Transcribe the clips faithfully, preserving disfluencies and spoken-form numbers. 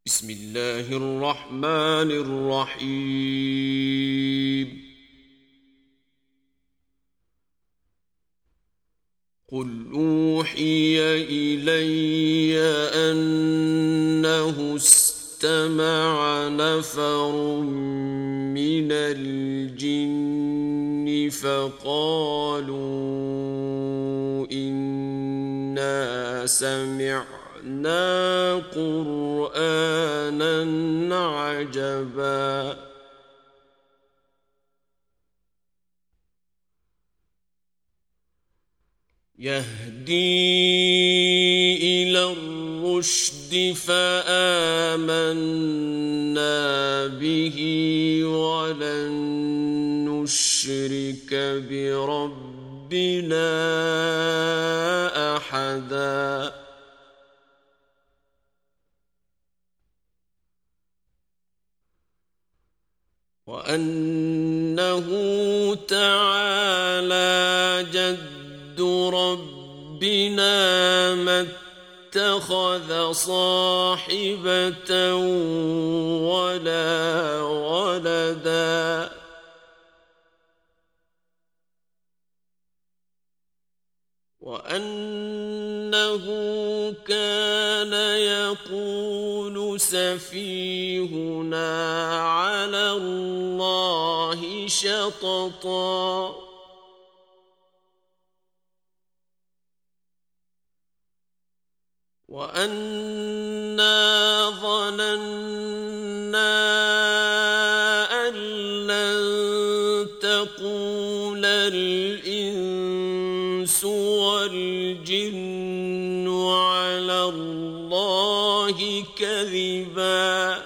بسم الله الرحمن الرحيم. قل أوحي إلي أنه استمع نفر من الجن فقالوا إنا سمعنا قرآنا عجبا يهدي إلى الرشد فآمنا به ولن نشرك بربنا أحدا وأنه تعالى جد ربنا ما اتخذ صاحبة ولا ولدا وأنه كان يقول سفيهنا على الله شططا وأنا ظننا أن لن تقول الإنس والجن على الله كذبا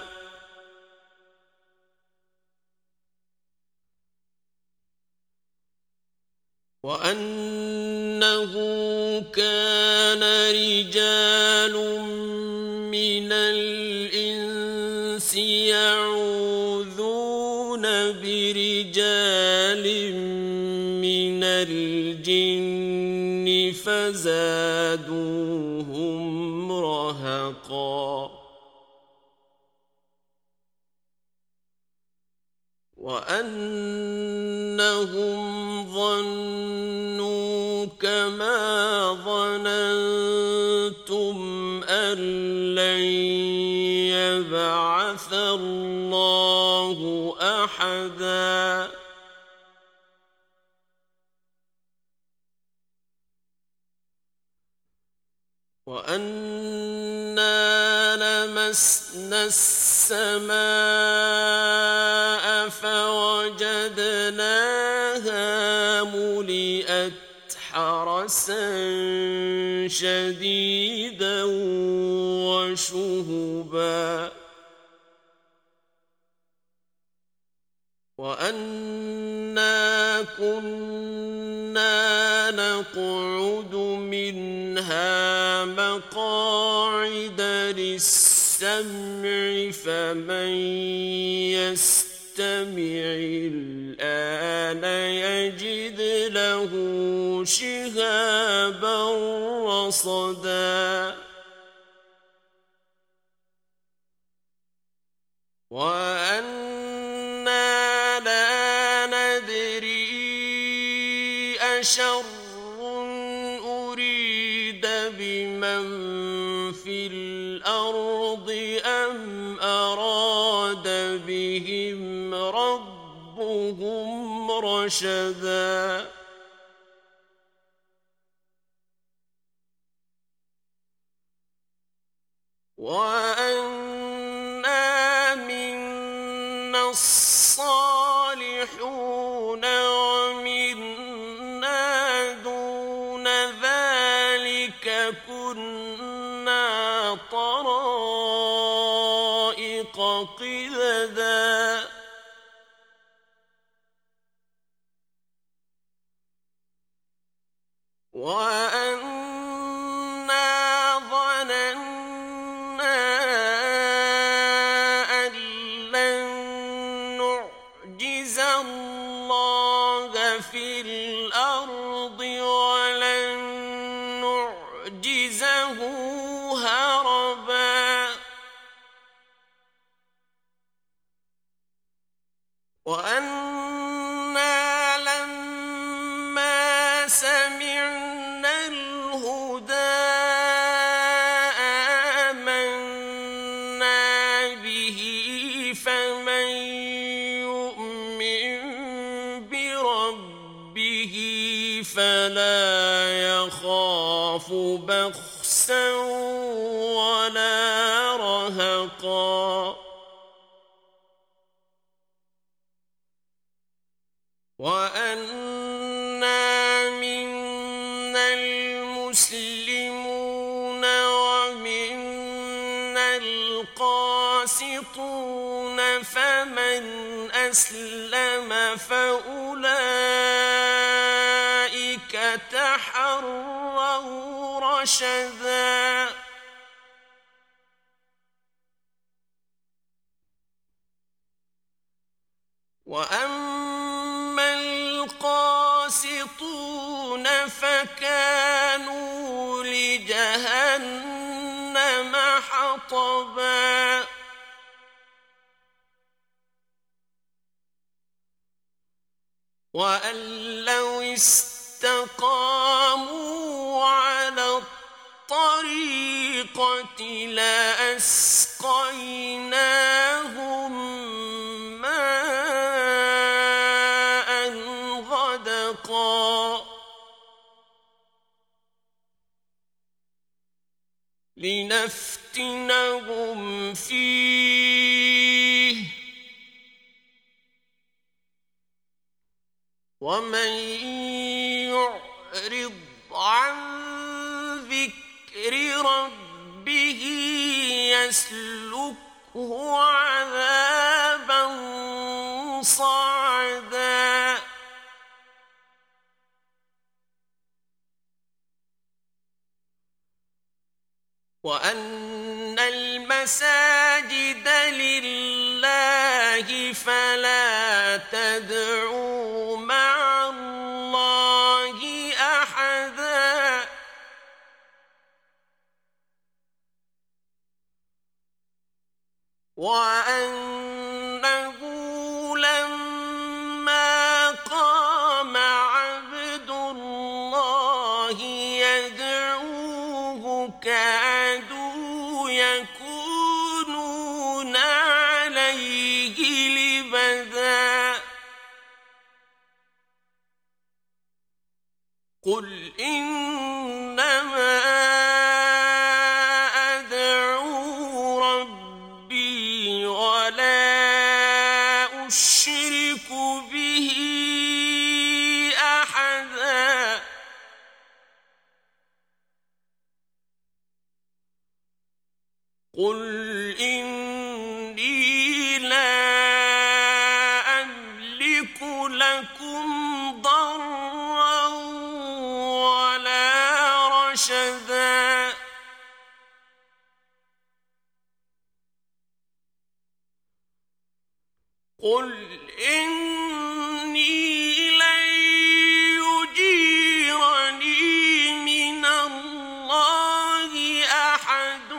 وأنه كان رجال من الإنس يعوذون برجال من الجن فزادوهم رهقا وأنهم ظنوا كما ظننتم أن لن يبعث الله أحدا وأنا لمسنا السماء فوجدناها ملئت حرسا شديدا وشهبا وأنا كنا نقعد منها مقاعد للسمع فمن يستمع الآن يجد له شهابا رصدا وأنا لا ندري أشر أريد بمن في الأرض أم أراد بهم ربهم رشدا وأنا منا الصالحون ومنا دون ذلك كنا طرائق قددا وأنا ظننا أن لن نعجز الله في الأرض ولن نعجزه هربا وأنا لما سمعنا الهدى آمنا به فمن يؤمن بربه فلا يخاف بخسا ولا رهقا وأنا منا المسلمون ومنا القاسطون فمن أسلم فأولئك تحروا رشدا وأما القاسطون فكانوا لجهنم حطبا وأن لو استقاموا على الطريقة لأسقيناهم ماء غدقا لنفتنهم فيه ومن يعرض عن ذكر ربه يسلكه عذابا صعدا وأن المساجد لله فلا تدعوا مع الله أحدا وأنه لما قام عبد الله يدعوه كادوا يكونون عليه لبدا قل إنما أدعو ربي ولا أشرك به أحدا قل إني لا أملك لكم ضرا ولا رشدا قل إني لن يجيرني من الله أحد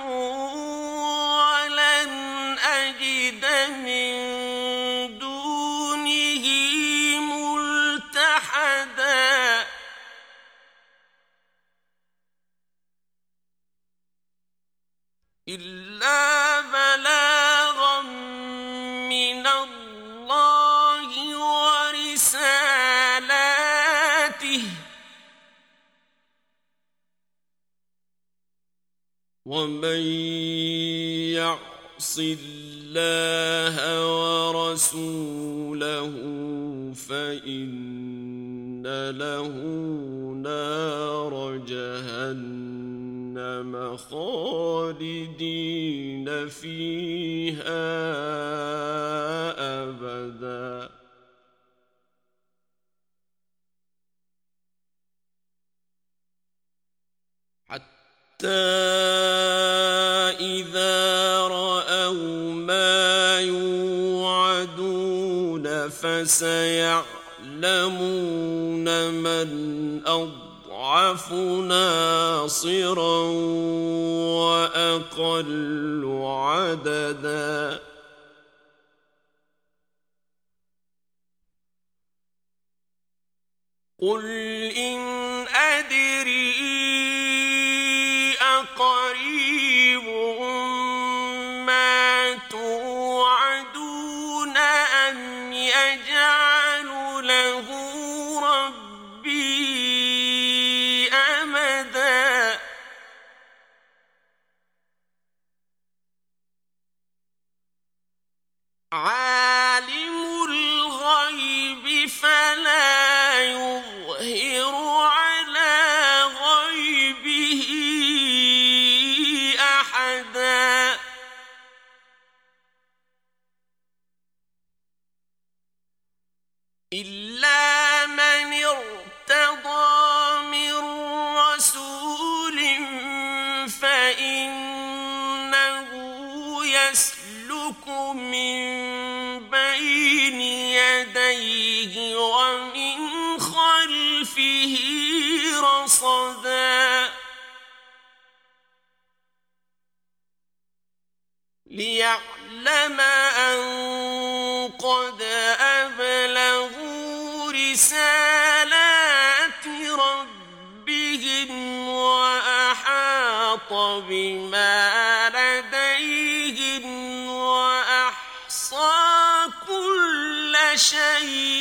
ولن أجد من دونه ملتحدا إلا بلاغا من الله ورسالاته ومن يعص الله ورسوله فإن له نار جهنم خالدين فيها أبدا حتى إذا رأوا ما يوعدون فسيعلمون من أضعف ناصرا وأقل عددا قل إن أدري أقريب ما توعدون أم يجعل له ربي أمدا عالم الغيب فلا يظهر على غيبه أحدا إلا من ارتضى من رسول فإنه يسلك من بين يديه ومن خلفه رصدا ليعلم أن قد أبلغوا رسالات ربهم وأحاط بما لديهم وأحصى كل شيء